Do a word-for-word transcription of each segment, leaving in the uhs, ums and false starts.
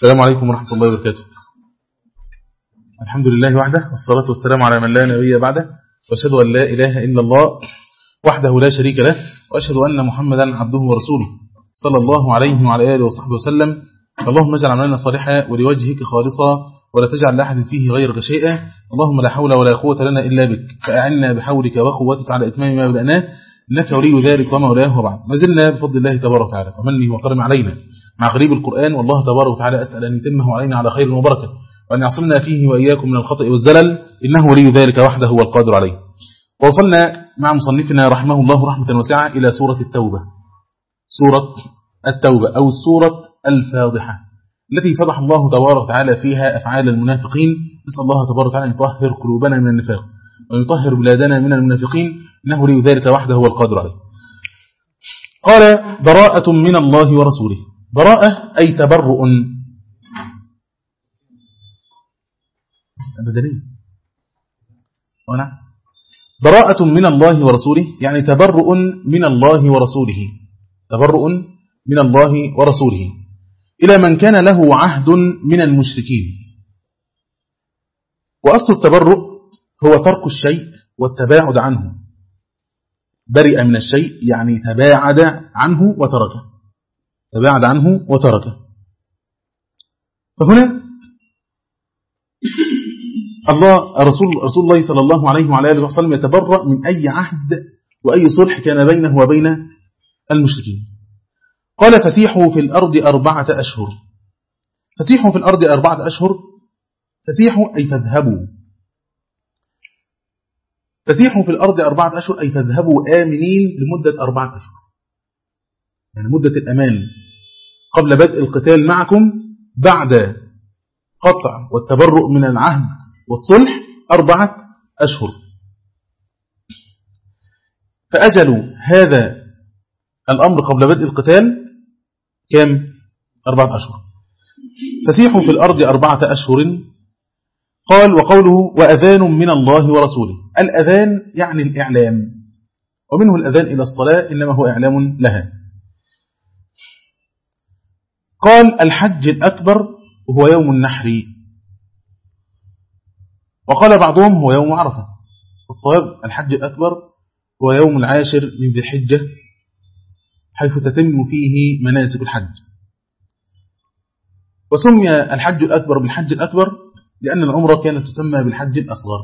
السلام عليكم ورحمة الله وبركاته. الحمد لله وحده، والصلاة والسلام على من لا نبي بعده، وأشهد أن لا إله إلا الله وحده لا شريك له، وأشهد أن محمدا عبده ورسوله صلى الله عليه وعلى آله وصحبه وسلم. اللهم اجعل عملنا صالحا ولوجهك خالصا ولا تجعل لأحد فيه غيرك شيئا. اللهم لا حول ولا قوة لنا إلا بك، فأعنا بحولك وقوتك على إتمام ما بدأناه، إنك ولي ذلك ومولاه. وبعد، ما زلنا بفضل الله تبارك وتعالى ومنه وكرمه علينا مع غريب القرآن، والله تبارك وتعالى أسأل أن يتمه علينا على خير وبركة، وأن يعصمنا فيه وإياكم من الخطأ والزلل، إنه ولي ذلك وحده هو القادر عليه. ووصلنا مع مصنفنا رحمه الله رحمة واسعة إلى سورة التوبة، سورة التوبة أو السورة الفاضحة التي فضح الله تبارك وتعالى فيها أفعال المنافقين. نسأل الله تبارك وتعالى أن يطهر قلوبنا من النفاق وأن يطهر بلادنا من المنافقين، إنه ولي ذلك وحده هو القادر عليه. قال: براءة من الله ورسوله. براءة أي تبرؤ بدنية. براءة من الله ورسوله يعني تبرؤ من الله ورسوله، تبرؤ من الله ورسوله إلى من كان له عهد من المشركين. وأصل التبرؤ هو ترك الشيء والتباعد عنه. برئ من الشيء يعني تباعد عنه وتركه، تباعد عنه وتركه. فهنا الله رسول رسول الله صلى الله عليه وعلى آله وسلم يتبرأ من أي عهد وأي صلح كان بينه وبين المشركين. قال: فسيحوا في الأرض أربعة أشهر. فسيحوا في الأرض أربعة أشهر. فسيحوا أي فاذهبوا، فسيحوا في الأرض أربعة أشهر أي فاذهبوا آمنين لمدة أربعة أشهر، يعني مدة الأمان قبل بدء القتال معكم بعد قطع والتبرؤ من العهد والصلح أربعة أشهر. فأجلوا هذا الأمر قبل بدء القتال كم؟ أربعة أشهر. فسيحوا في الأرض أربعة أشهر. قال: وقوله: وأذان من الله ورسوله. الأذان يعني الإعلام، ومنه الأذان إلى الصلاة إنما هو إعلام لها. قال: الحج الأكبر وهو يوم النحر. وقال بعضهم هو يوم عرفة. الصواب الحج الأكبر هو يوم العاشر من ذي الحجة، حيث تتم فيه مناسك الحج. وسمي الحج الأكبر بالحج الأكبر لأن العمرة كانت تسمى بالحج الأصغر.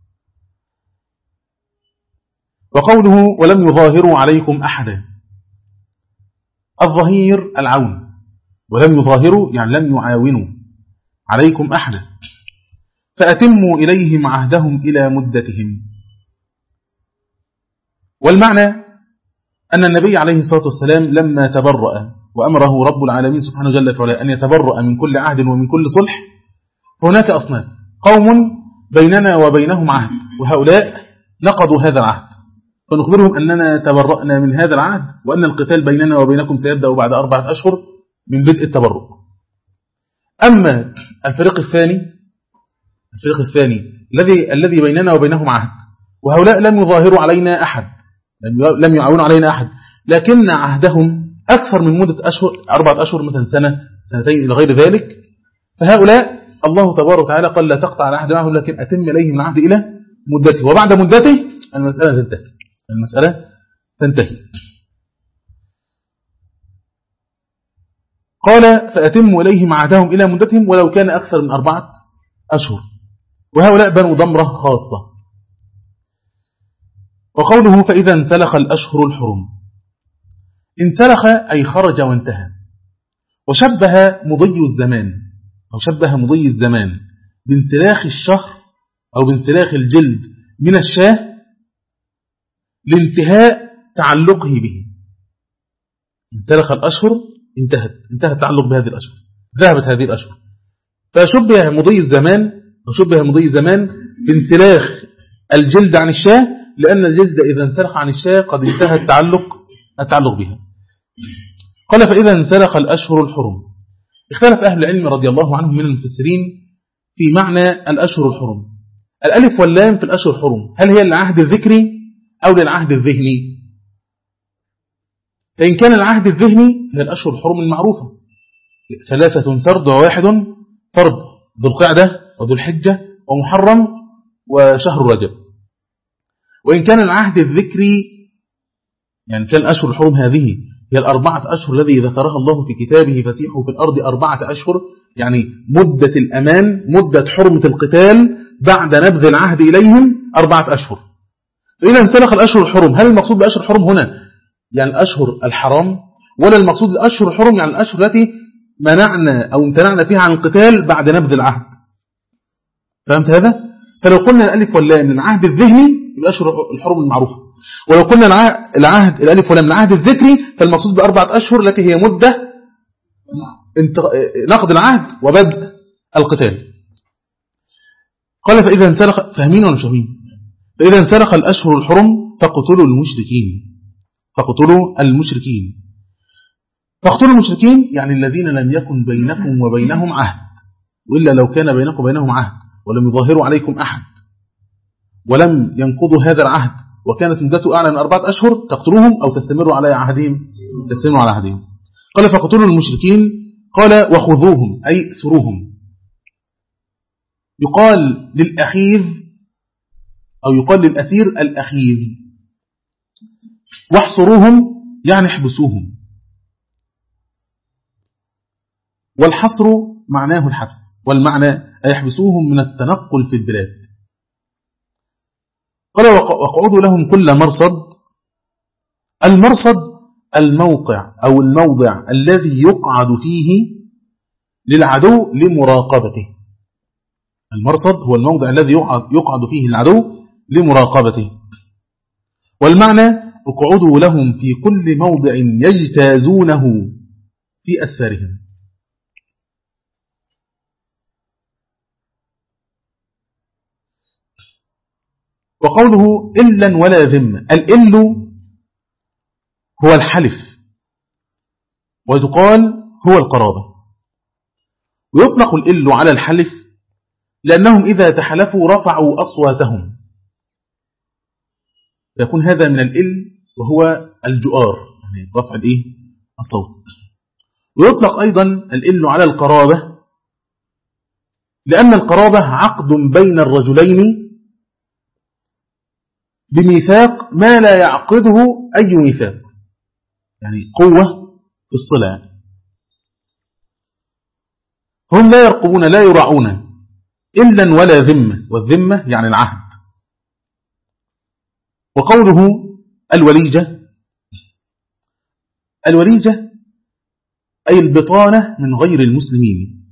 وقوله: ولم يظاهروا عليكم أحدا. الظهير العون، ولم يظاهروا يعني لم يعاونوا عليكم أحدا. فأتموا إليهم عهدهم إلى مدتهم. والمعنى أن النبي عليه الصلاة والسلام لما تبرأ وأمره رب العالمين سبحانه جل وعلا أن يتبرأ من كل عهد ومن كل صلح، فهناك أصناف قوم بيننا وبينهم عهد، وهؤلاء نقضوا هذا العهد، فنخبرهم أننا تبرأنا من هذا العهد، وأن القتال بيننا وبينكم سيبدأ بعد أربعة أشهر من بدء التبرؤ. أما الفريق الثاني الفريق الثاني الذي الذي بيننا وبينهم عهد، وهؤلاء لم يظاهروا علينا أحد، لم يعاونوا علينا أحد، لكن عهدهم أكثر من مدة أشهر، أربعة أشهر مثلا، سنة سنتين إلى غير ذلك. فهؤلاء الله تبارك وتعالى قال: لا تقطع العهد معهم، لكن أتم إليهم العهد إلى مدته، وبعد مدته المسألة تنتهي المسألة تنتهي قال: فأتموا إليهم عهدهم إلى مدتهم ولو كان أكثر من أربعة أشهر. وهؤلاء بنو ضمرة خاصة. وقوله: فإذا انسلخ الأشهر الحرم. انسلخ أي خرج وانتهى. وشبه مضي الزمان أو شبه مضي الزمان بانسلاخ الشهر أو بانسلاخ الجلد من الشاه لانتهاء تعلقه به. انسلخ الأشهر انتهت انتهى التعلق بهذه الأشهر، ذهبت هذه الأشهر. فشبه مضي الزمان أو شبه مضي الزمان بانسلاخ الجلد عن الشاه، لأن الجلد إذا انسلخ عن الشاه قد انتهى التعلق التعلق بها. قال: فإذا انسلخ الأشهر الحرم. اختلف أهل العلم رضي الله عنهم من المفسرين في معنى الأشهر الحرم. الألف واللام في الأشهر الحرم هل هي للعهد الذكري أو للعهد الذهني؟ فإن كان العهد الذهني هي الأشهر الحرم المعروفة، ثلاثة سرد وواحد فرض، ذو القعدة وذو الحجة ومحرم وشهر رجب. وإن كان العهد الذكري يعني كان أشهر الحرم هذه هي الأربعة أشهر الذي ذكرها الله في كتابه فسيحوا في الأرض أربعة أشهر، يعني مدة الأمان مدة حرمة القتال بعد نبذ العهد إليهم أربعة أشهر. فإذا انسلخ الأشهر الحرم، هل المقصود بأشهر الحرم هنا يعني الأشهر الحرام، ولا المقصود الأشهر الحرم يعني الأشهر التي منعنا أو امتنعنا فيها عن القتال بعد نبذ العهد؟ فهمت هذا؟ فلو قلنا الألف واللام من العهد الذهني يبقى أشهر الحرم المعروفة، ولو قلنا العهد الألف واللام من العهد الذكري فالمقصود بأربعة أشهر التي هي مدة نقض العهد وبدء القتال. قال فإذا انسلخ، فاهمين ولا مش فاهمين؟ فإذا انسلخ الأشهر الحرم فاقتلوا المشركين، فاقتلوا المشركين فاقتلوا المشركين يعني الذين لم يكن بينكم وبينهم عهد، وإلا لو كان بينكم وبينهم عهد ولم يظاهروا عليكم أحد ولم ينقضوا هذا العهد وكانت مدته أعلى من أربعة أشهر تقتلوهم أو تستمروا على عهدهم تستمروا على عهدهم. قال فاقتلوا المشركين، قال وخذوهم أي سروهم. يقال للأخيذ أو يقال للأسير الأخيذ، واحصروهم يعني احبسوهم، والحصر معناه الحبس، والمعنى أي يحبسوهم من التنقل في البلاد. قال وقعدوا لهم كل مرصد. المرصد الموقع أو الموضع الذي يقعد فيه للعدو لمراقبته. المرصد هو الموضع الذي يقعد فيه العدو لمراقبته، والمعنى اقعدوا لهم في كل موضع يجتازونه في أسفارهم. وقوله إلا ولا ذمة، الإل هو الحلف وتقال هو القرابة، ويطلق الإل على الحلف لأنهم إذا تحلفوا رفعوا أصواتهم، فيكون هذا من الإل وهو الجؤار يعني رفع الإيه؟ الصوت. ويطلق أيضا الإل على القرابة لأن القرابة عقد بين الرجلين بميثاق ما لا يعقده أي ميثاق، يعني قوة في الصلة، هم لا يرقبون لا يرعون إلا ولا ذمة، والذمة يعني العهد. وقوله الوليجة، الوليجة أي البطانة من غير المسلمين،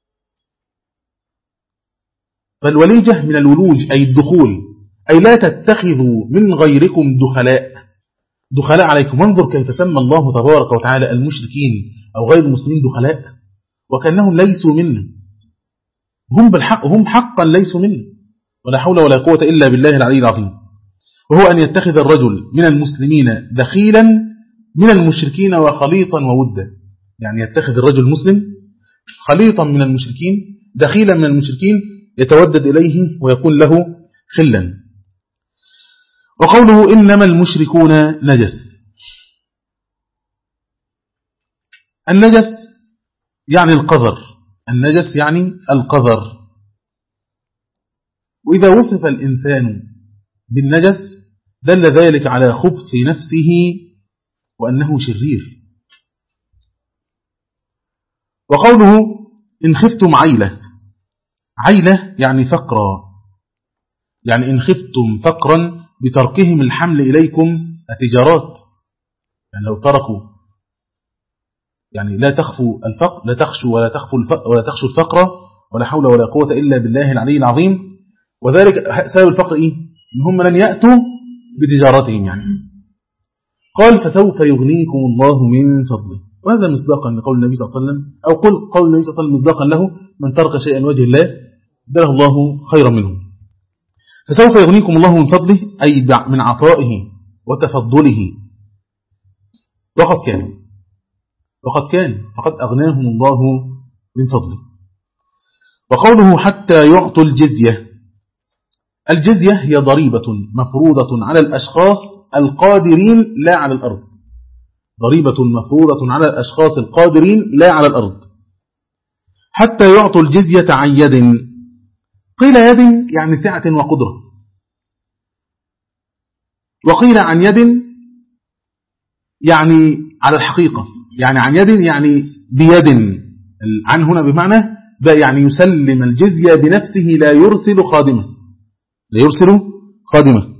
فالوليجة من الولوج أي الدخول، أي لا تتخذوا من غيركم دخلاء دخلاء عليكم. وانظر كيف سمى الله تبارك وتعالى المشركين أو غير المسلمين دخلاء وكأنهم ليسوا منا، هم بالحق هم حقا ليسوا منا، ولا حول ولا قوة إلا بالله العلي العظيم. وهو أن يتخذ الرجل من المسلمين دخيلا من المشركين وخليطا وودا، يعني يتخذ الرجل المسلم خليطا من المشركين دخيلا من المشركين يتودد إليه ويكون له خلا. وقوله إنما المشركون نجس، النجس يعني القذر، النجس يعني القذر. وإذا وصف الإنسان بالنجس دل ذلك على خبث نفسه وأنه شرير. وقوله إن خفتم عيلة، عيلة يعني فقرا، يعني إن خفتم فقرا بتركهم الحمل إليكم التجارات، يعني لو تركوا يعني لا تخفوا الفقر لا تخشوا ولا تخفوا الفقر ولا تخشوا الفقر ولا حول ولا قوة إلا بالله العلي العظيم. وذلك سبب الفقر إيه؟ إن هم لن يأتوا بتجارتهم يعني. قال فسوف يغنيكم الله من فضله، وهذا مصداقا لقول النبي صلى الله عليه وسلم، أو قل قول النبي صلى الله عليه وسلم مصداقا له من ترك شيئا وجه الله بله الله خيرا منه. فسوف يغنيكم الله من فضله أي من عطائه وتفضله، وقد كان وقد كان فقد أغناهم الله من فضله. وقوله حتى يعطوا الجزية، الجزية هي ضريبة مفروضة على الأشخاص القادرين لا على الأرض، ضريبة مفروضة على الأشخاص القادرين لا على الأرض. حتى يعطوا الجزية عن يد. قيل يد يعني سعة وقدرة، وقيل عن يد يعني على الحقيقة، يعني عن يد يعني بيد. عن هنا بمعنى يعني يسلم الجزية بنفسه، لا يرسل خادمة، لا يرسل خادمة.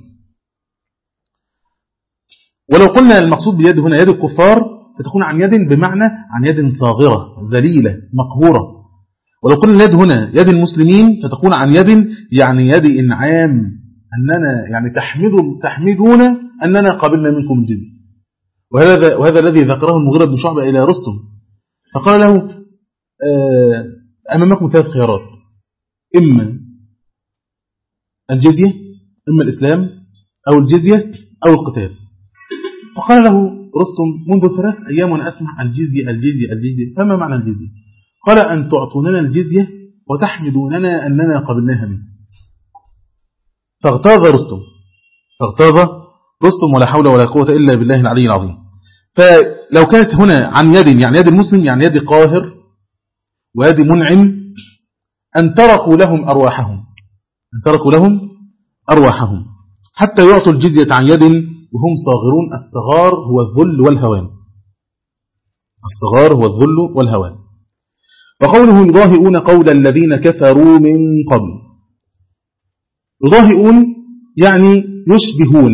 ولو قلنا المقصود بيد هنا يد الكفار فتكون عن يد بمعنى عن يد صاغرة ذليلة مقهورة. ولو قلنا اليد هنا يد المسلمين فتكون عن يد يعني يد إنعام، أننا يعني تحمد تحمدون أننا قبلنا منكم الجزية. وهذا وهذا الذي ذكره المغيرة بن شعبة إلى رستم، فقال له أمامكم ثلاث خيارات، إما الجزية، إما الإسلام، أو الجزية، أو القتال. فقال له رستم منذ ثلاث أيام وأنا أسمع الجزية الجزية الجزية، فما معنى الجزية؟ قال أن تعطوننا الجزية وتحمدوننا أننا قبلناها منه. فاغتاظ رستم فاغتاظ رستم ولا حول ولا قوة إلا بالله العلي العظيم. فلو كانت هنا عن يد يعني يد المسلم يعني يد قاهر ويد منعم، أن تركوا لهم أرواحهم أن تركوا لهم أرواحهم حتى يعطوا الجزية عن يد وهم صاغرون. الصغار هو الذل والهوان، الصغار هو الذل والهوان. وقوله يضاهئون قول الذين كفروا من قبل، يضاهئون يعني يشبهون،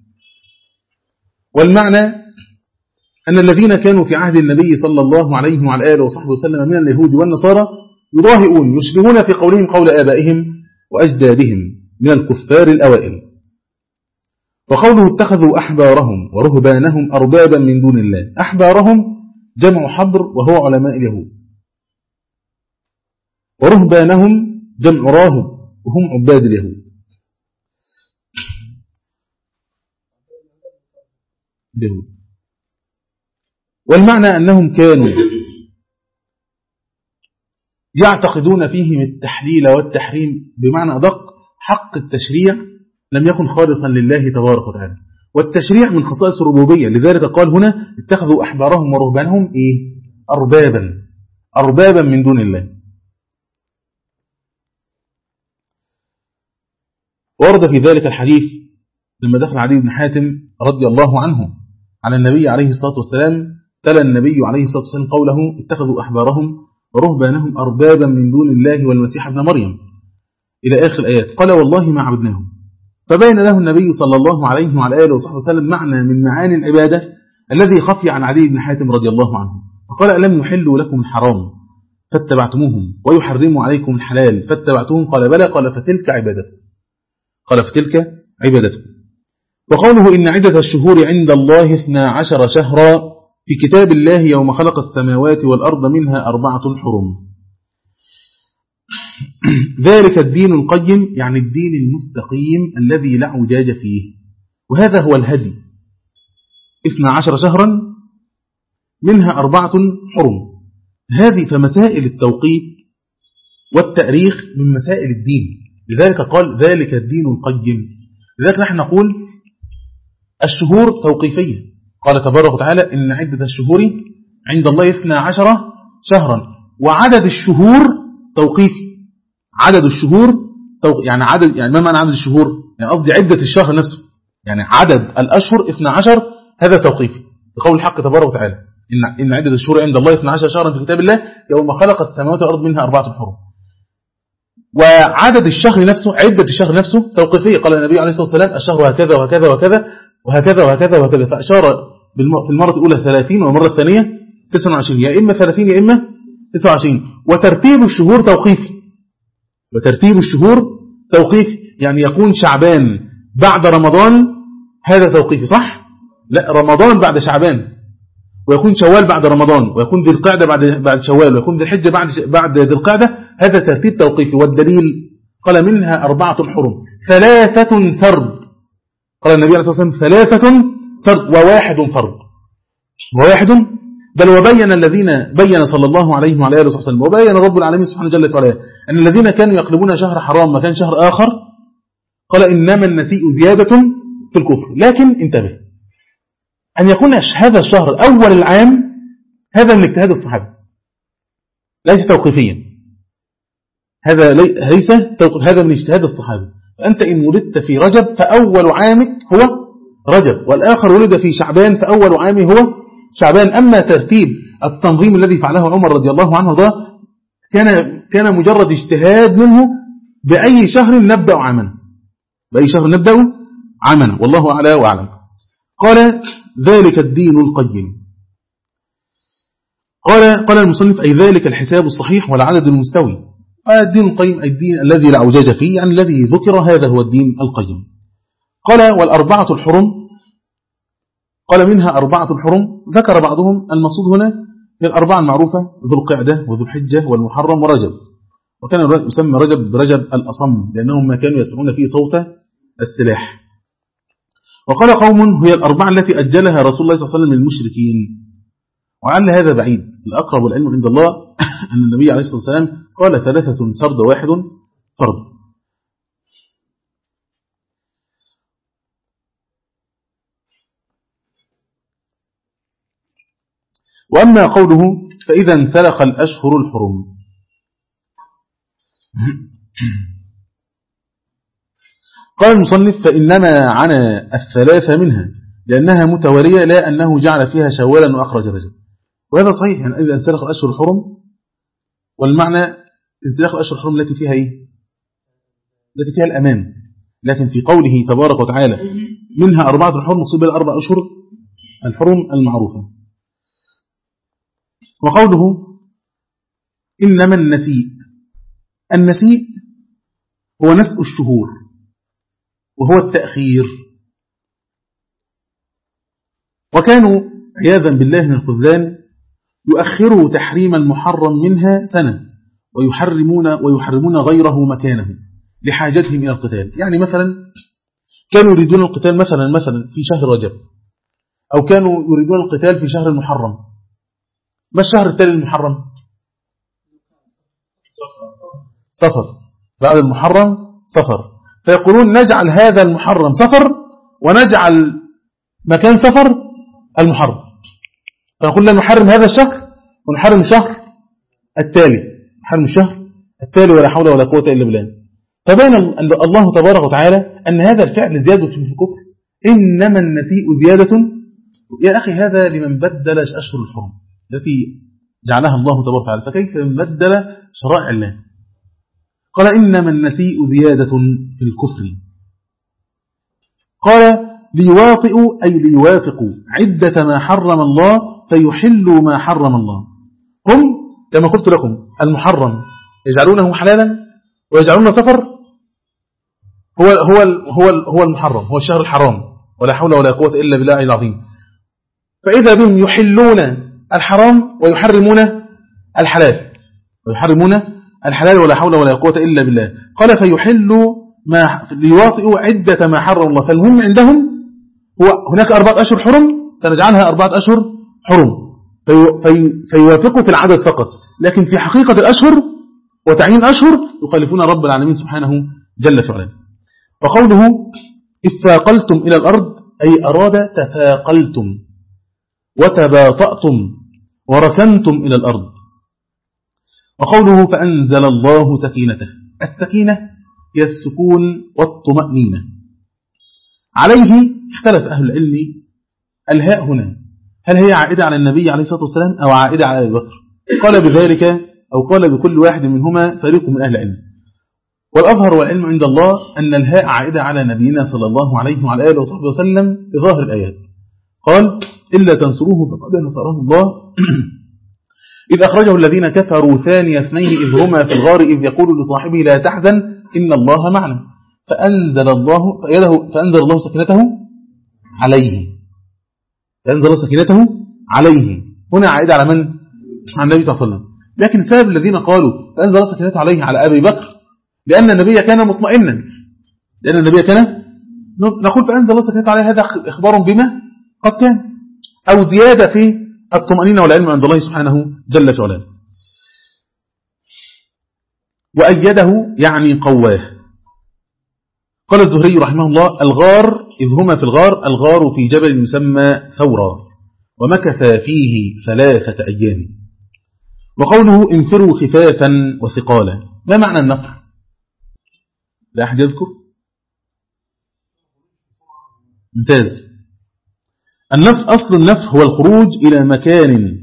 والمعنى أن الذين كانوا في عهد النبي صلى الله عليه وعلى آله وصحبه وسلم من اليهود والنصارى يضاهئون يشبهون في قولهم قول آبائهم وأجدادهم من الكفار الأوائل. وقوله اتخذوا أحبارهم ورهبانهم أربابا من دون الله، أحبارهم جمع حبر وهو علماء اليهود، ورهبانهم جمع راهب وهم عباد اليهود. اليهود والمعنى أنهم كانوا يعتقدون فيهم التحليل والتحريم، بمعنى أدق حق التشريع لم يكن خالصا لله تبارك وتعالى، والتشريع من خصائص الربوبية. لذلك قال هنا اتخذوا أحبارهم ورهبانهم إيه؟ أربابا أربابا من دون الله. ورد في ذلك الحديث لما دخل عدي بن حاتم رضي الله عنه على النبي عليه الصلاة والسلام، تلا النبي عليه الصلاة والسلام قوله اتخذوا أحبارهم ورهبانهم أربابا من دون الله والمسيح ابن مريم إلى آخر الآيات. قال والله ما عبدناهم. فبين له النبي صلى الله عليه وعلى آله وصحبه وسلم معنى من معاني العبادة الذي خفي عن عدي بن حاتم رضي الله عنه، فقال ألم يحلوا لكم الحرام فاتبعتموهم ويحرموا عليكم الحلال فاتبعتهم؟ قال بلى. قال فتلك عبادتكم قال فتلك عبادتكم. وقوله إن عدة الشهور عند الله اثنا عشر شهرا في كتاب الله يوم خلق السماوات والأرض منها أربعة حرم. ذلك الدين القيم يعني الدين المستقيم الذي لا اعوجاج فيه، وهذا هو الهدي. اثنا عشر شهرا منها أربعة حرم. هذه فمسائل التوقيت والتأريخ من مسائل الدين، لذلك قال ذلك الدين القيم. لذلك نحن نقول الشهور توقيفية. قال تبارك وتعالى إن عدة الشهور عند الله اثنا عشر شهرا، وعدد الشهور توقيفي. عدد الشهور توق... يعني عدد يعني ما معنى عدد الشهور؟ يعني قصدي عدة الشهر نفسه، يعني عدد الأشهر اثنا عشر، هذا توقيفي بقول الحق تبارك وتعالى إن إن عدة الشهور عند الله اثنا عشر شهرا في كتاب الله يوم خلق السماوات والأرض منها أربعة حرم. وعدد الشهر نفسه عدة الشهر نفسه توقيفية. قال النبي عليه الصلاة والسلام الشهر هكذا وهكذا وهكذا وهكذا وهكذا وهكذا، فأشار في المرة الأولى ثلاثين والمرة الثانية تسعة وعشرين، يا إما ثلاثين يا إما تسعة وعشرين. وترتيب الشهور توقيفي وترتيب الشهور توقيفي يعني يكون شعبان بعد رمضان، هذا توقيفي صح؟ لا، رمضان بعد شعبان، ويكون شوال بعد رمضان، ويكون ذي القعدة بعد بعد شوال، ويكون ذي الحجة بعد بعد ذي القعدة، هذا ترتيب توقيفي. والدليل قال منها أربعة حرم ثلاثة فرد. قال النبي عليه الصلاة والسلام ثلاثة فرد وواحد فرد وواحد بل وبين الذين بين صلى الله عليه وعلى آله وسلم وبين رب العالمين سبحانه جل وعلا أن الذين كانوا يقلبون شهر حرام مكان شهر آخر، قال إنما النسيء زيادة في الكفر. لكن انتبه أن يكون هذا الشهر أول العام، هذا من اجتهاد الصحابة ليس توقيفيا. هذا ليس هذا من اجتهاد الصحابة. فأنت إن ولدت في رجب فأول عامك هو رجب، والآخر ولد في شعبان فأول عامه هو شعبان. أما ترتيب التنظيم الذي فعله عمر رضي الله عنه ده كان كان مجرد اجتهاد منه بأي شهر نبدأ عامنا، بأي شهر نبدأ عامنا، والله أعلى وأعلم. قال ذلك الدين القيم. قال قال المصنف أي ذلك الحساب الصحيح والعدد المستوي. الدين القيم الدين الذي لا اعوجاج فيه، يعني الذي ذكر هذا هو الدين القيم. قال والأربعة الحرم، قال منها أربعة الحرم، ذكر بعضهم المقصود هنا الأربعة المعروفة ذو القعدة وذو الحجة والمحرم ورجب، وكان يسمى رجب برجب الأصم لأنهم ما كانوا يسمعون فيه صوت السلاح. وقال قوم هي الأربعة التي أجلها رسول الله صلى الله عليه وسلم للمشركين، وعل هذا بعيد. الأقرب والعلم عند الله أن النبي عليه الصلاة والسلام قال ثلاثة سرد واحد فرض. وأما قوله فإذا انسلخ الأشهر الحرم، قال المصنف فإنما عنى الثلاثة منها لأنها متوالية، لا أنه جعل فيها شوالا وأخرج رجب. وهذا صحيح، يعني إذا انسلخ الأشهر الحرم، والمعنى انسلخ الأشهر الحرم التي فيها إيه؟ التي فيها الأمان. لكن في قوله تبارك وتعالى منها أربعة الحرم مصيبة الأربع أشهر الحرم المعروفة. وقوله إنما النسيء، النسيء هو نسء الشهور وهو التأخير. وكانوا عياذا بالله من الخذلان يؤخروا تحريم المحرم منها سنة ويحرمون ويحرمون غيره مكانه لحاجتهم إلى القتال. يعني مثلا كانوا يريدون القتال مثلا مثلا في شهر رجب، أو كانوا يريدون القتال في شهر المحرم. ما الشهر التالي المحرم؟ صفر. بعد المحرم صفر، فيقولون نجعل هذا المحرم صفر ونجعل مكان صفر المحرم، فنقول لا نحرم هذا الشهر ونحرم الشهر التالي، نحرم الشهر التالي ولا حول ولا قوة إلا بالله. فبين الله تبارك وتعالى أن هذا الفعل زيادة في الكفر، إنما النسيء زيادة. يا أخي هذا لمن بدل أشهر الحرم التي جعلها الله تبارك وتعالى، فكيف من بدل شرائع الله؟ قال إنما النسيء زيادة في الكفر. قال ليواطئوا أي ليوافقوا عدة ما حرم الله فيحلوا ما حرم الله. هم كما قلت لكم المحرم يجعلونه حلالا ويجعلون سفر، هو هو هو هو المحرم، هو الشهر الحرام، ولا حول ولا قوة إلا بالله العظيم. فإذا بهم يحلون الحرام ويحرمون الحلال، ويحرمون الحلال ولا حول ولا قوة إلا بالله. قال فيحلوا ما ليواطئوا عدة ما حرم الله. فالمهم عندهم هو هناك أربعة أشهر حرم سنجعلها أربعة أشهر حرم، في في فيوافقوا في العدد فقط، لكن في حقيقة الأشهر وتعيين أشهر يخالفون رب العالمين سبحانه جل في علاه. وقوله إثاقلتم إلى الأرض أي أراد تثاقلتم وتباطأتم وركنتم إلى الأرض. وقوله فأنزل الله سكينته، السكينة هي السكون والطمأنينة. عليه اختلف أهل العلم الهاء هنا هل هي عائدة على النبي عليه الصلاة والسلام أو عائدة على أبي بكر؟ قال بذلك أو قال بكل واحد منهما فريق من أهل العلم. والأظهر والعلم عند الله أن الهاء عائدة على نبينا صلى الله عليه وعلى آله وصحبه وسلم بظاهر الآيات. قال إلا تنصروه فقد نصره الله إذ أخرجه الذين كفروا ثاني اثنين إذ هما في الغار إذ يقول لصاحبه لا تحزن إن الله معنا فأنزل الله فأنزل الله سكينته عليه فأنزل الله سكينته عليه هنا عائدة على من؟ عن النبي صلى الله عليه وسلم. لكن سبب الذين قالوا فأنزل الله سكينته عليه على أبي بكر لأن النبي كان مطمئنا، لأن النبي كان نقول فأنزل الله سكينته عليه، هذا إخبار بما قد كان أو زيادة في الطمأنينة والعلم عند الله سبحانه جل في علاه. وأيده يعني قواه. قال الزهري رحمه الله الغار إذ هما في الغار، الغار في جبل يسمى ثورا ومكث فيه ثلاثة أيام. وقوله انفروا خفافا وثقالا ما معنى النفر؟ لا أحد يذكر؟ ممتاز. النفر، أصل النفر هو الخروج إلى مكان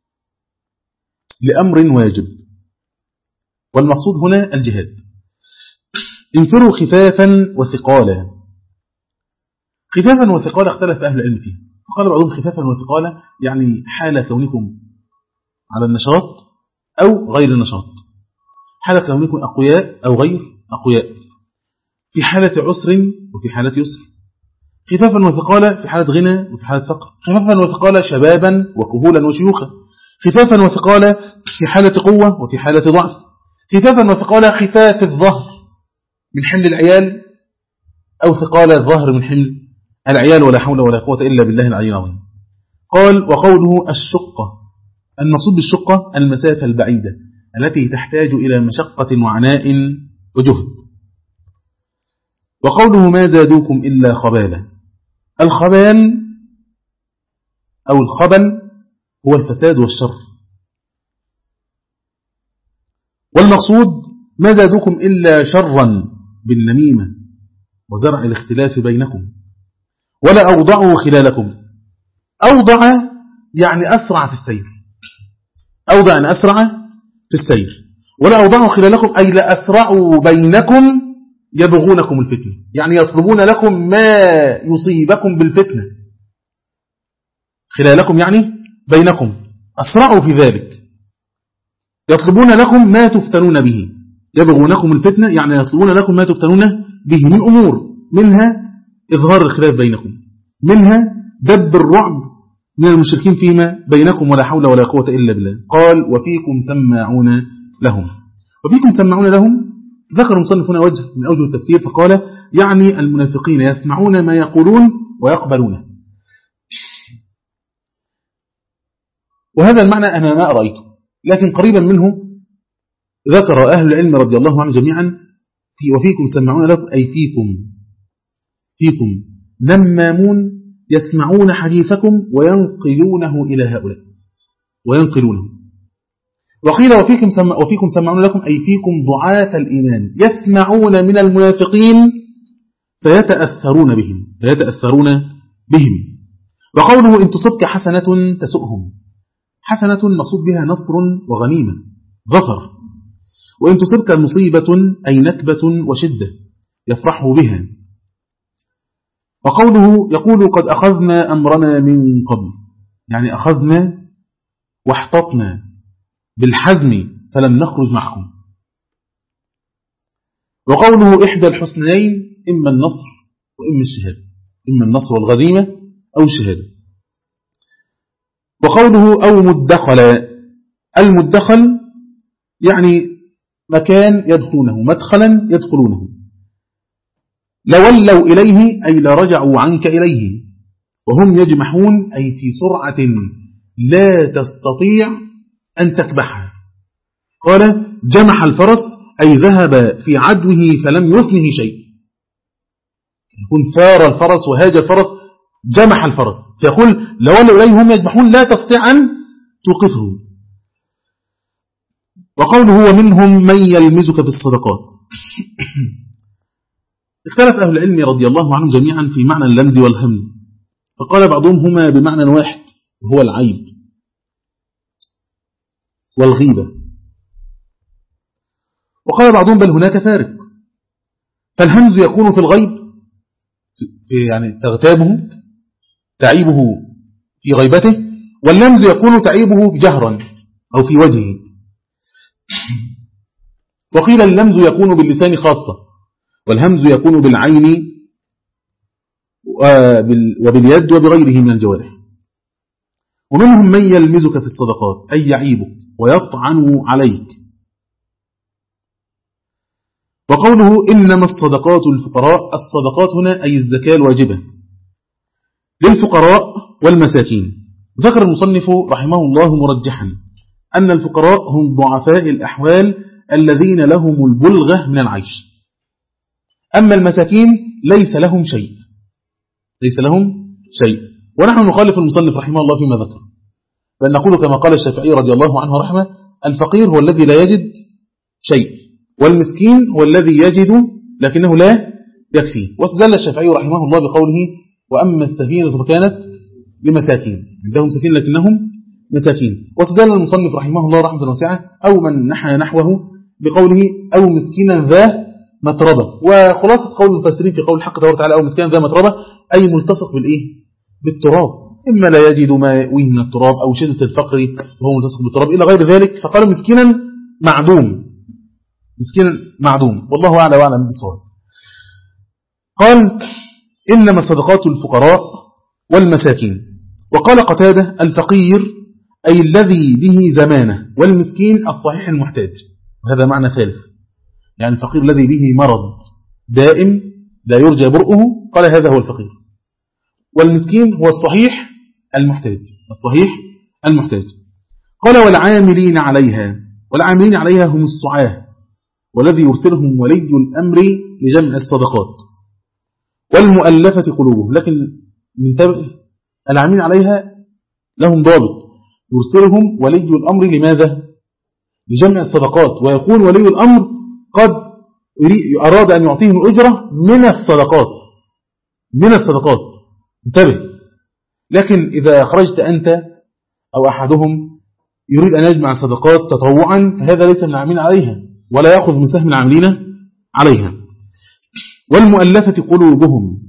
لأمر واجب، والمقصود هنا الجهاد. انفروا خفافا وثقالا. خفافا وثقالا اختلف أهل العلم فيها، فقال بعضهم خفافا وثقالا يعني حال كونكم على النشاط أو غير النشاط، حال كونكم أقوياء أو غير أقوياء، في حالة عسر وفي حالة يسر، خفافا وثقالا في حالة غنى وفي حالة فقر، خفافا وثقالا شبابا وكهولا وشيوخا، خفافا وثقالا في حالة قوة وفي حالة ضعف، خفافا وثقالا خفاف الظهر من حمل العيال أو ثقال الظهر من حمل العيال، ولا حول ولا قوة إلا بالله العلي العظيم. قال وقوله الشقة، المقصود بالشقة المسافة البعيدة التي تحتاج إلى مشقة وعناء وجهد. وقوله ما زادوكم إلا خبالا، الخبال أو الخبل هو الفساد والشر، والمقصود ما زادوكم إلا شرا بالنميمة وزرع الاختلاف بينكم، ولا أوضعوا خلالكم. أوضع يعني أسرع في السير، أوضع يعني أسرع في السير، ولا أوضعوا خلالكم أي لأسرعوا بينكم يبغونكم الفتنة، يعني يطلبون لكم ما يصيبكم بالفتنة. خلالكم يعني بينكم، أسرعوا في ذلك، يطلبون لكم ما تفتنون به، يبغونكم الفتنة يعني يطلبون لكم ما تفتنون به من أمور، منها إظهار الخلاف بينكم، منها دب الرعب من المشركين فيما بينكم، ولا حول ولا قوة إلا بالله. قال وفيكم سماعون لهم. وفيكم سماعون لهم ذكر المصنف هنا وجه من أوجه التفسير، فقال يعني المنافقين يسمعون ما يقولون ويقبلونه، وهذا المعنى أنا ما رأيته، لكن قريبا منه ذكر أهل العلم رضي الله عنهم جميعا في وفيكم سمعون لكم أي فيكم فيكم نمامون يسمعون حديثكم وينقلونه إلى هؤلاء وينقلونه. وقيل وفيكم, سمع وفيكم سمعون لكم أي فيكم ضعاف الإيمان يسمعون من المنافقين فيتأثرون بهم فيتأثرون بهم. وقوله إن تصبك حسنة تسؤهم، حسنة مقصود بها نصر وغنيمة ظفر، وإن تصبك مصيبة أي نكبة وشدة يفرحوا بها. وقوله يقول قد أخذنا أمرنا من قبل، يعني أخذنا واحتطنا بالحزم فلم نخرج معكم. وقوله إحدى الحسنين إما النصر وإما الشهادة، إما النصر والغنيمة أو الشهادة. وقوله أو مدخل، المدخل يعني مكان يدخلونه، مدخلا يدخلونه. لولوا إليه أي لرجعوا عنك إليه، وهم يجمحون أي في سرعة لا تستطيع أن تكبحها. قال جمح الفرس أي ذهب في عدوه فلم يثنه شيء، يكون ثار الفرس وهاج الفرس جمح الفرس، فيقول لولوا إليه هم يجمحون لا تستطيع أن توقفه. وقوله ومنهم من يلمزك في الصدقات، اختلف أهل العلم رضي الله عنهم جميعا في معنى اللمز والهمز، فقال بعضهم هما بمعنى واحد وهو العيب والغيبة، وقال بعضهم بل هناك فارق، فالهمز يكون في الغيب في يعني تغتابه تعيبه في غيبته، واللمز يكون تعيبه جهرا أو في وجهه. وقيل اللمز يكون باللسان خاصة، والهمز يكون بالعين وباليد وبغيره من الجوارح. ومنهم من يلمزك في الصدقات أي يعيبك ويطعن عليك. وقوله إنما الصدقات الفقراء، الصدقات هنا أي الزكاة الواجبة للفقراء والمساكين. ذكر المصنف رحمه الله مرجحا أن الفقراء هم ضعفاء الأحوال الذين لهم البلغة من العيش، أما المساكين ليس لهم شيء ليس لهم شيء. ونحن نخالف المصنف رحمه الله فيما ذكر، بل نقول كما قال الشافعي رضي الله عنه رحمه الفقير هو الذي لا يجد شيء، والمسكين هو الذي يجد لكنه لا يكفي. واستدل الشافعي رحمه الله بقوله وأما السفينة فكانت لمساكين، عندهم سفينة لكنهم مساكين. واستدل المصنف رحمه الله رحمة واسعة أو من نحى نحوه بقوله أو مسكينا ذا متربة. وخلاصة قول المفسرين في قول الحق تعالى أو مسكينا ذا متربة أي ملتصق بالإيه؟ بالتراب، إما لا يجد ما يأويه من التراب أو شدة الفقر وهو ملتصق بالتراب إلى غير ذلك، فقال مسكينا معدوم، مسكينا معدوم. والله أعلى وأعلم بالصواب. قال إنما الصدقات الفقراء والمساكين. وقال قتادة الفقير أي الذي به زمانه، والمسكين الصحيح المحتاج، وهذا معنى ثالث، يعني الفقير الذي به مرض دائم لا يرجى برؤه، قال هذا هو الفقير. والمسكين هو الصحيح المحتاج، الصحيح المحتاج. قال والعاملين عليها، والعاملين عليها هم السعاة والذي يرسلهم ولي الأمر لجمع الصدقات. والمؤلفة قلوبهم، لكن ننتبه العاملين عليها لهم ضابط، يرسلهم ولي الأمر لماذا؟ لجمع الصدقات، ويكون ولي الأمر قد أراد أن يعطيهم الأجرة من الصدقات، من الصدقات انتبه. لكن إذا خرجت أنت أو أحدهم يريد أن يجمع الصدقات تطوعا فهذا ليس من العاملين عليها ولا يأخذ من سهم العاملين عليها. والمؤلفة قلوبهم.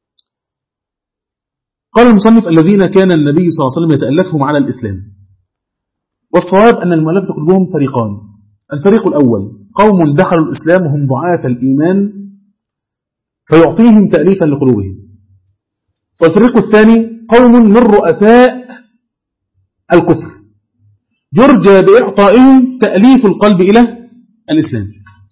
قال المصنف الذين كان النبي صلى الله عليه وسلم يتألفهم على الإسلام. والصواب أن المؤلفة قلوبهم فريقان. الفريق الأول قوم دخلوا الإسلام وهم ضعاف الإيمان فيعطيهم تأليفا لقلوبهم. والفريق الثاني قوم من رؤساء الكفر يرجى بإعطائهم تأليف القلب إلى الإسلام.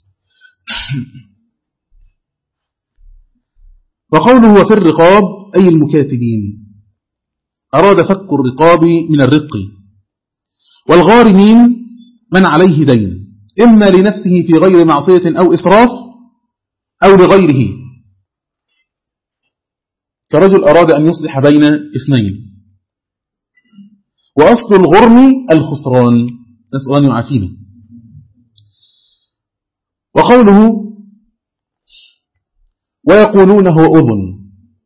وقوله وفي الرقاب أي المكاتبين، أراد فك الرقاب من الرق. والغارمين من عليه دين إما لنفسه في غير معصية أو إسراف أو لغيره، كرجل أراد أن يصلح بين اثنين. وأصل الغرم الخسران، نسأل الله يعافينا. وقوله ويقولون هو أذن،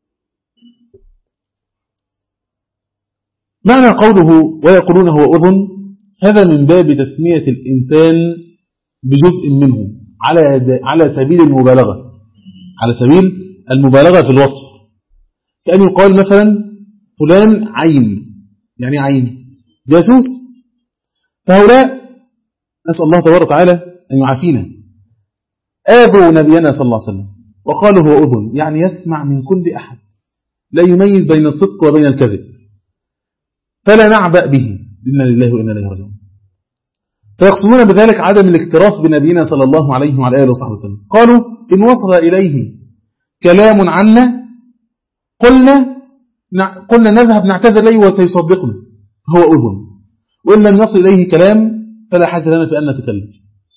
معنى قوله ويقولون هو أذن هذا من باب تسمية الإنسان بجزء منه على على سبيل المبالغة، على سبيل المبالغة في الوصف، كأن يقال مثلا فلان عين، يعني عين جاسوس. فهؤلاء نسأل الله تبارك وتعالى أن يعافينا آذوا نبينا صلى الله عليه وسلم وقالوا هو أذن، يعني يسمع من كل أحد لا يميز بين الصدق وبين الكذب، فلا نعبأ به، إنا لله وإنا إليه راجعون. فيقصدون بذلك عدم الاكتراث بنبينا صلى الله عليه وعلى آله وصحبه وسلم. قالوا إن وصل إليه كلام عنا قلنا قلنا نذهب نعتذر إليه وسيصدقنا هو أذن، وإن لم يصل إليه كلام فلا حاجة لنا في أن نتكلم.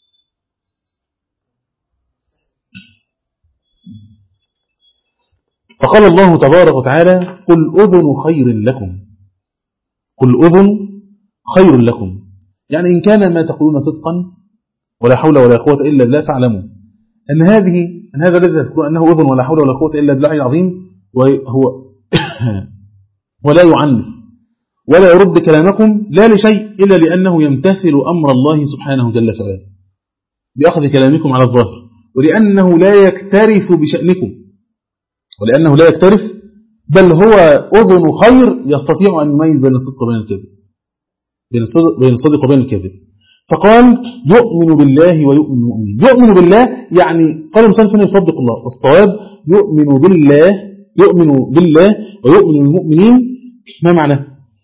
فقال الله تبارك وتعالى قل أذن خير لكم، قل أذن خير لكم، يعني إن كان ما تقولون صدقا ولا حول ولا قوة إلا بالله فاعلموا أن هذه أن هذا الذي تذكرون أنه أذن ولا حول ولا قوة إلا بالله العظيم، وهو ولا يعنف ولا يرد كلامكم لا لشيء إلا لأنه يمتثل أمر الله سبحانه جل وعلا بأخذ كلامكم على الظاهر، ولأنه لا يكترث بشأنكم، ولأنه لا يكترث بل هو أذن خير يستطيع أن يميز بين الصدق وبين الكذب، بين الصدق وبين الكذب. فقال يؤمن بالله ويؤمن المؤمنين. يؤمن بالله يعني قال المصنف أنه يصدق الله، والصواب يؤمن بالله، يؤمن بالله ويؤمن المؤمنين. ما معنى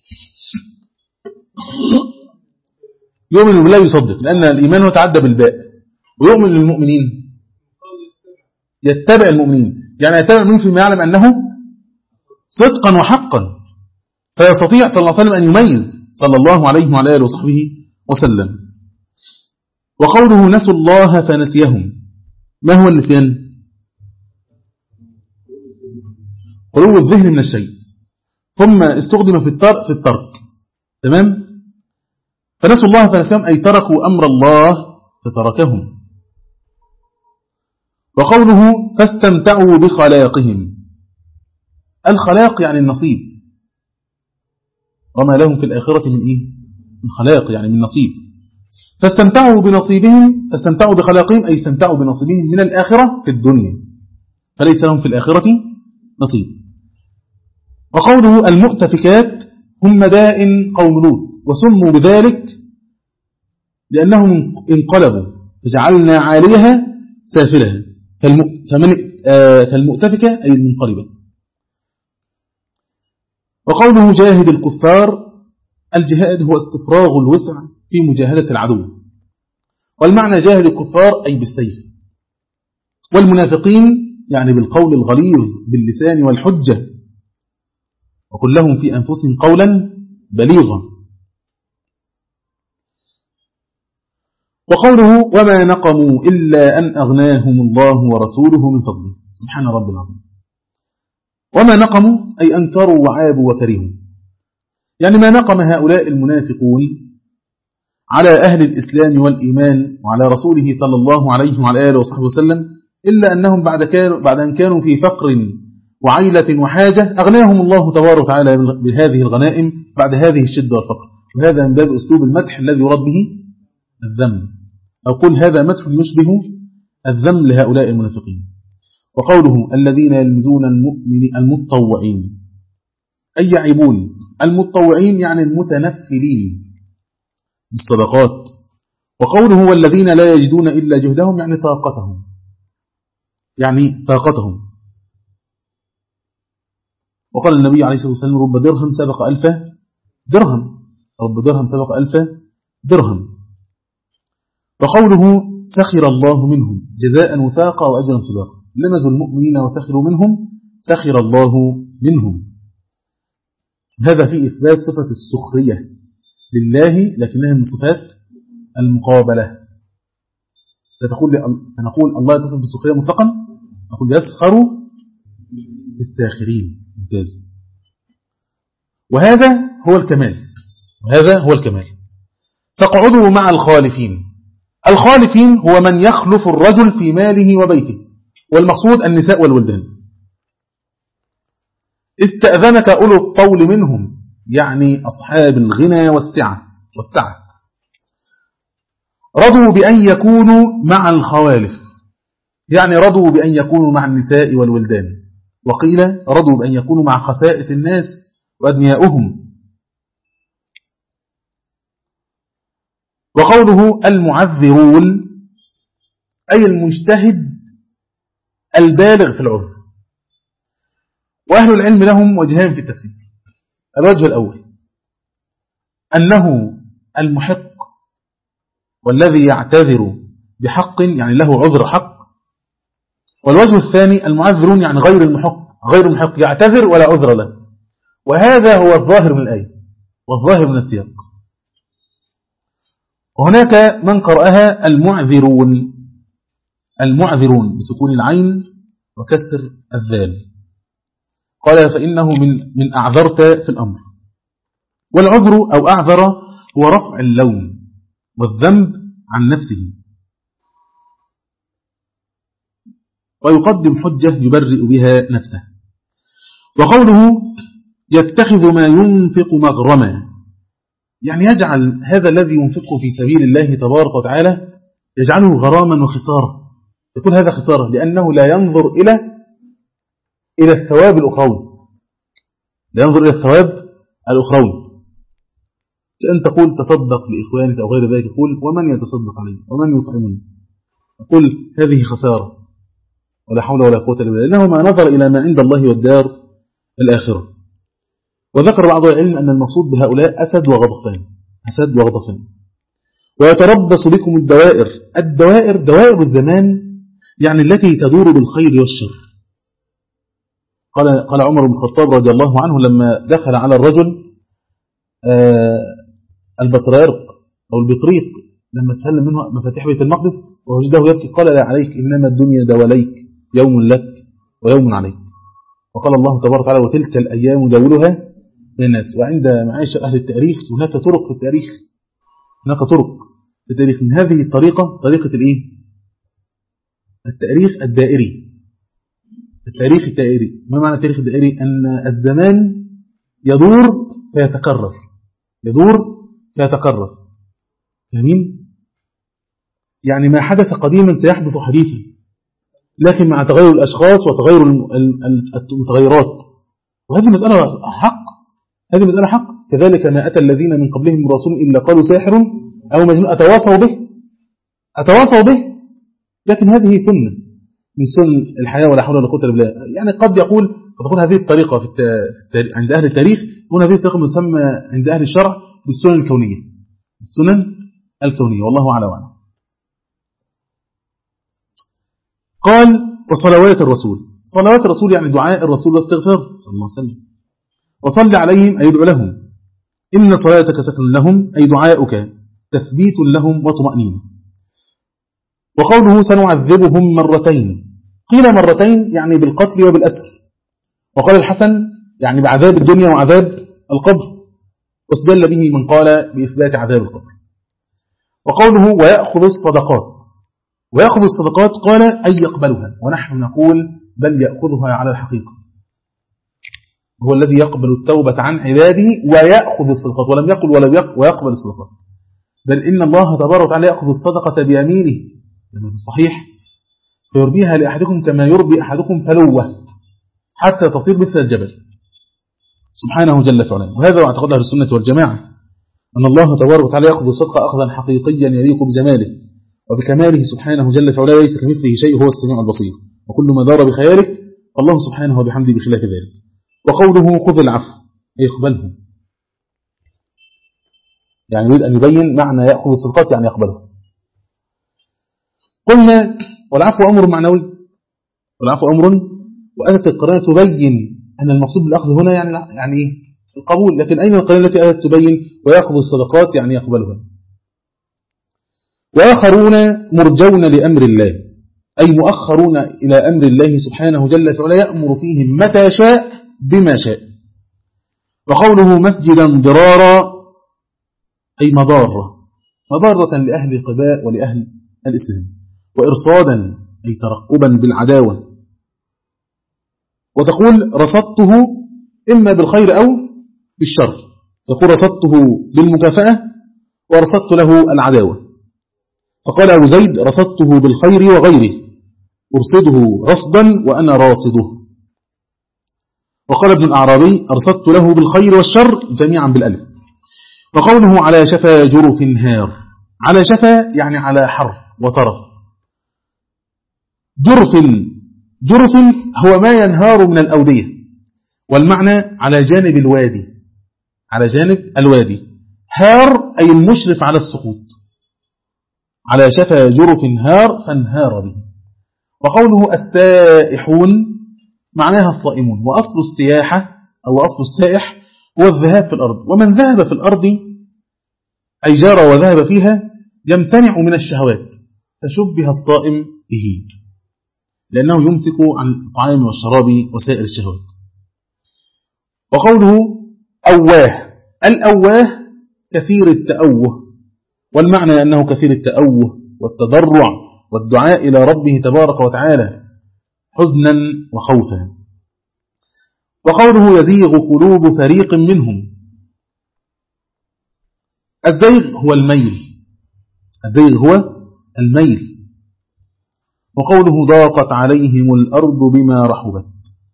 يؤمن بالله يصدق؟ لأن الإيمان هو تعدى بالباء. ويؤمن للمؤمنين يتبع المؤمنين، يعني يتبع المؤمنين فيما يعلم أنه صدقا وحقا، فيستطيع صلى الله عليه وسلم أن يميز صلى الله عليه وعلى آله وصحبه وسلم. وقوله نسوا الله فنسيهم، ما هو النسيان؟ خلو الذهن من الشيء، ثم استخدم في الترك, في الترك. تمام؟ فنسوا الله فنسيهم أي تركوا أمر الله فتركهم. وقوله فاستمتعوا بخلاقهم، الخلاق يعني النصيب، وما لهم في الآخرة من إيه؟ من خلاق يعني من نصيب. فاستمتعوا بنصيبهم، استمتعوا بخلاقهم أي استمتعوا بنصيبهم من الآخرة في الدنيا، فليس لهم في الآخرة نصيب. وقوله المؤتفكات هم مدائن قوم لوط، وسموا بذلك لأنهم انقلبوا فجعلنا عاليها سافلها، فالمؤتفكة أي المنقلبة. وقوله جاهد الكفار، الجهاد هو استفراغ الوسع في مجاهدة العدو، والمعنى جاهد الكفار أي بالسيف، والمنافقين يعني بالقول الغليظ باللسان والحجة، وقل لهم في أنفسهم قولا بليغا. وقوله وما نقموا إلا أن أغناهم الله ورسوله من فضله، سبحان رب العظيم. وما نقموا أي أنكروا وعابوا وكرهوا، يعني ما نقم هؤلاء المنافقون على أهل الإسلام والإيمان وعلى رسوله صلى الله عليه وعلى آله وصحبه وسلم إلا أنهم بعد, كانوا بعد أن كانوا في فقر وعيلة وحاجة أغناهم الله تبارك وتعالى بهذه الغنائم بعد هذه الشدة والفقر. وهذا من باب أسلوب المدح الذي يراد به الذم، أو قل هذا مدح يشبه الذم لهؤلاء المنافقين. وقوله الذين يلمزون المؤمن المتطوعين أي يعيبون المتطوعين يعني المتنفلين بالصدقات. وقوله والذين لا يجدون إلا جهدهم يعني طاقتهم، يعني طاقتهم. وقال النبي عليه الصلاة والسلام رب درهم سبق ألف درهم، رب درهم سبق ألف درهم. وقوله سخر الله منهم جزاء وفاقا وأجرا طباقا، لمزوا المؤمنين وسخروا منهم سخر الله منهم. هذا في إثبات صفة السخرية لله، لكنها من صفات المقابلة. فنقول الله يتصف بالسخرية مطلقا، نقول يسخر بالساخرين، ممتاز. وهذا هو الكمال، وهذا هو الكمال. فاقعدوا مع الخالفين. الخالفين هو من يخلف الرجل في ماله وبيته، والمقصود النساء والولدان. استأذنك أولو الطول منهم يعني أصحاب الغنى والسعة والسعة، رضوا بأن يكونوا مع الخوالف، يعني رضوا بأن يكونوا مع النساء والولدان. وقيل رضوا بأن يكونوا مع خسائس الناس وأدنياؤهم. وقوله المعذرون أي المجتهد البالغ في العذر. وأهل العلم لهم وجهان في التفسير. الوجه الأول أنه المحق والذي يعتذر بحق يعني له عذر حق. والوجه الثاني المعذرون يعني غير المحق، غير المحق يعتذر ولا عذر له. وهذا هو الظاهر من الآية والظاهر من السياق. وهناك من قرأها المعذرون، المعذرون بسكون العين وكسر الذال، قال فإنه من من أعذرت في الأمر. والعذر أو أعذر هو رفع اللوم والذنب عن نفسه، ويقدم حجة يبرئ بها نفسه. وقوله يتخذ ما ينفق مغرما، يعني يجعل هذا الذي ينفقه في سبيل الله تبارك وتعالى يجعله غراما وخسارة، يقول هذا خسارة لأنه لا ينظر إلى إلى الثواب الأخروي، لا ينظر إلى الثواب الأخروي. كأن تقول تصدق لإخوانك أو غير ذلك، يقول ومن يتصدق عليه ومن يطعمني، يقول هذه خسارة ولا حول ولا قوة إلا بالله، لأنه ما نظر إلى ما عند الله والدار الآخرة. وذكر بعض العلم أن المقصود بهؤلاء أسد وغضفان، أسد وغضفان. ويتربص بكم الدوائر، الدوائر دوائر الزمان يعني التي تدور بالخير والشر. قال قال عمر بن الخطاب رضي الله عنه لما دخل على الرجل البطريرق أو البطريق لما سلم منه مفاتيح بيت المقدس ووجده يبكي، قال لا عليك إنما الدنيا دوليك، يوم لك ويوم عليك. وقال الله تبارك وتعالى وتلك الأيام دولها بين الناس. وعند معاشر أهل التاريخ هناك طرق في التاريخ، هناك طرق في التاريخ من هذه الطريقة، طريقة الإيه؟ التاريخ الدائري. التاريخ الدائري، ما معنى التاريخ الدائري؟ أن الزمان يدور فيتكرر، يدور فيتكرر. فاهمين؟ يعني ما حدث قديما سيحدث حديثا، لكن مع تغير الأشخاص وتغير المتغيرات. وهذه مسألة حق، هذه مسألة حق. كذلك ما أتى الذين من قبلهم من رسول إلا قالوا ساحر أو مجنون أتواصوا به أتواصوا به لكن هذه سنة من سن الحياة، ولا حول ولا قوة إلا بالله. يعني قد يقول قد تكون هذه الطريقة في التاريخ عند أهل التاريخ، تكون هذه الطريقة مسمى عند أهل الشرع بالسنن الكونية، السنن الكونية، والله أعلم وأعلم. قال وصلوات الرسول، صلوات الرسول يعني دعاء الرسول واستغفار صلى الله عليه وسلم. وصل عليهم أي يدعو لهم، إن صلاتك سكن لهم أي دعاؤك تثبيت لهم وطمأنينة. وقوله سنعذبهم مرتين، قيل مرتين يعني بالقتل وبالأسر، وقال الحسن يعني بعذاب الدنيا وعذاب القبر، واستدل به من قال بإثبات عذاب القبر. وقوله ويأخذ الصدقات، ويأخذ الصدقات قال أي يقبلها، ونحن نقول بل يأخذها على الحقيقة، هو الذي يقبل التوبة عن عباده ويأخذ الصدقات، ولم يقل ويقبل الصدقات، بل إن الله تبارك وتعالى يأخذ الصدقة بيمينه لما في الصحيح فيربيها لأحدكم كما يربي أحدكم فلوة حتى تصير مثل الجبل سبحانه جل في علاه. وهذا اعتقاد أهل السنة والجماعة أن الله تبارك وتعالى يأخذ الصدقة أخذا حقيقيا يليق بجماله وبكماله سبحانه جل في علاه، ليس كمثله شيء، هو السميع البصير، وكل ما دار بخيالك الله سبحانه وبحمده بخلاف ذلك. وقوله خذ العفو يقبله، يعني يريد أن يبين معنى يأخذ الصدقات يعني يقبله. قلنا والعفو أمر معنوي، والعفو أمر، وأتت القرآن تبين أن المقصود بالأخذ هنا يعني يعني إيه؟ القبول، لكن أين القرآن التي أتت تبين ويأخذ الصدقات يعني يقبلها؟ وآخرون مرجون لأمر الله أي مؤخرون إلى أمر الله سبحانه جل وعلا يأمر فيهم متى شاء بما شاء. وقوله مسجدا ضرارا أي مضارة، مضارة لأهل قباء ولأهل الإسلام، وإرصادا أي ترقبا بالعداوة. وتقول رصدته إما بالخير أو بالشر، تقول رصدته بالمكافأة ورصدت له العداوة. فقال أبو زيد رصدته بالخير وغيره أرصده رصدا وأنا راصده. وقال ابن الأعرابي أرصدت له بالخير والشر جميعا بالألف. وقوله على شفا جرف هار، على شفا يعني على حرف وطرف. جرف جرف هو ما ينهار من الأودية، والمعنى على جانب الوادي، على جانب الوادي. هار أي المشرف على السقوط، على شفا جرف هار فانهار به. وقوله السائحون معناها الصائمون، وأصل السياحة أو أصل السائح هو الذهاب في الأرض، ومن ذهب في الأرض أي جار وذهب فيها يمتنع من الشهوات، فشبه الصائم به لأنه يمسك عن الطعام والشراب وسائر الشهوات. وقوله أواه، الأواه كثير التأوه، والمعنى أنه كثير التأوه والتضرع والدعاء إلى ربه تبارك وتعالى حزنا وخوفا. وقوله يزيغ قلوب فريق منهم، الزيغ هو الميل، الزيغ هو الميل. وقوله ضاقت عليهم الأرض بما رحبت،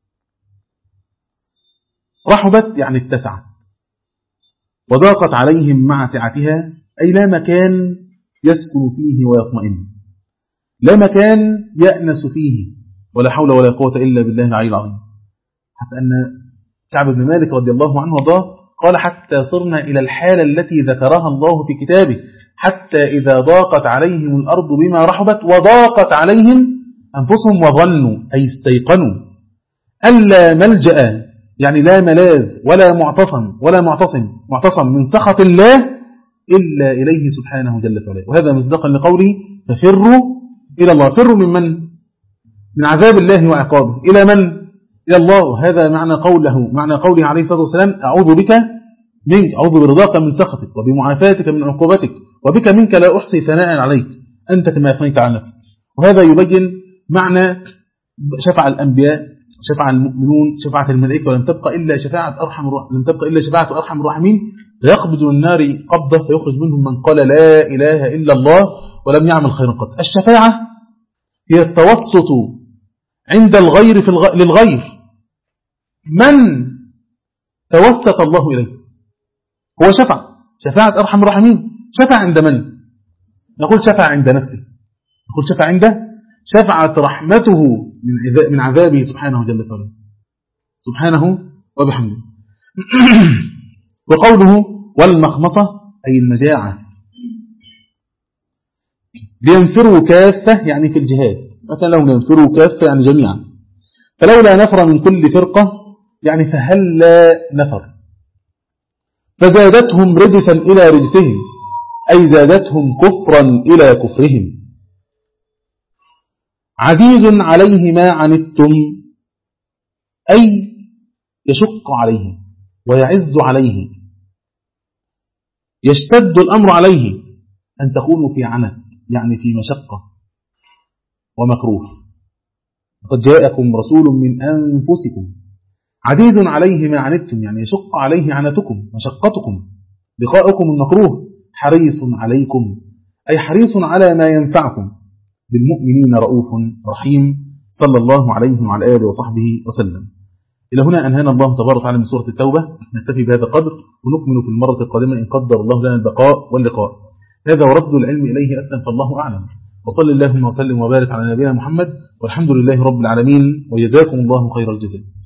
رحبت يعني اتسعت، وضاقت عليهم مع سعتها أي لا مكان يسكن فيه ويطمئن، لا مكان يأنس فيه، ولا حول ولا قوة إلا بالله العلي العظيم. حتى أن كعب بن مالك رضي الله عنه وضاه قال حتى صرنا إلى الحالة التي ذكرها الله في كتابه، حتى إذا ضاقت عليهم الأرض بما رحبت وضاقت عليهم أنفسهم وظنوا أي استيقنوا ألا ملجأ يعني لا ملاذ ولا معتصم ولا معتصم معتصم من سخط الله إلا إليه سبحانه جل وعلا. وهذا مصداقا لقوله ففروا إلى الله، فروا من من؟ من عذاب الله وعقابه، إلى من؟ إلى الله. هذا معنى قوله معنى قوله عليه الصلاة والسلام أعوذ بك منك، أعوذ برضاك من سخطك وبمعافاتك من عقوبتك وبك منك لا أحصي ثناء عليك أنت كما أثنيت على نفسك. وهذا يبين معنى شفع الأنبياء، شفع المؤمنون، شفعة الملائكة، ولم تبقى إلا شفاعة أرحم لم تبقى إلا شفاعة أرحم الراحمين، فيقبض النار قبضة فيخرج منهم من قال لا إله إلا الله ولم يعمل خيرا قط. الشفاعة هي التوسط عند الغير في الغ... للغير. من توسط الله إليه هو شفع، شفاعة أرحم الراحمين. شفع عند من؟ نقول شفع عند نفسه، نقول شفع عند شفعت رحمته من من عذابه سبحانه جل وعلا سبحانه وبحمده. وقوله والمخمصة أي المجاعة، لينفروا كافة يعني في الجهاد، مثلا لو لينفروا كافة يعني جميعا، فلولا نفر من كل فرقة يعني فهلا نفر، فزادتهم رجسا إلى رجسهم أي زادتهم كفرا إلى كفرهم. عزيز عليه ما عنتم أي يشق عليه ويعز عليه، يشتد الأمر عليه أن تكونوا في عنت يعني في مشقة ومكروه. قد جاءكم رسول من أنفسكم عزيز عليه ما عنتم يعني يشق عليه عنتكم مشقتكم لقاؤكم المكروه، حريص عليكم أي حريص على ما ينفعكم، بالمؤمنين رؤوف رحيم صلى الله عليه وعلى آله وصحبه وسلم. إلى هنا أنهانا الله تبارك وتعالى من سورة التوبة، نكتفي بهذا القدر ونكمل في المرة القادمة إن قدر الله لنا البقاء واللقاء. هذا ورد العلم إليه أسلم، فالله أعلم. وصل اللهم وسلم وبارك على نبينا محمد، والحمد لله رب العالمين، وجزاكم الله خير الجزاء.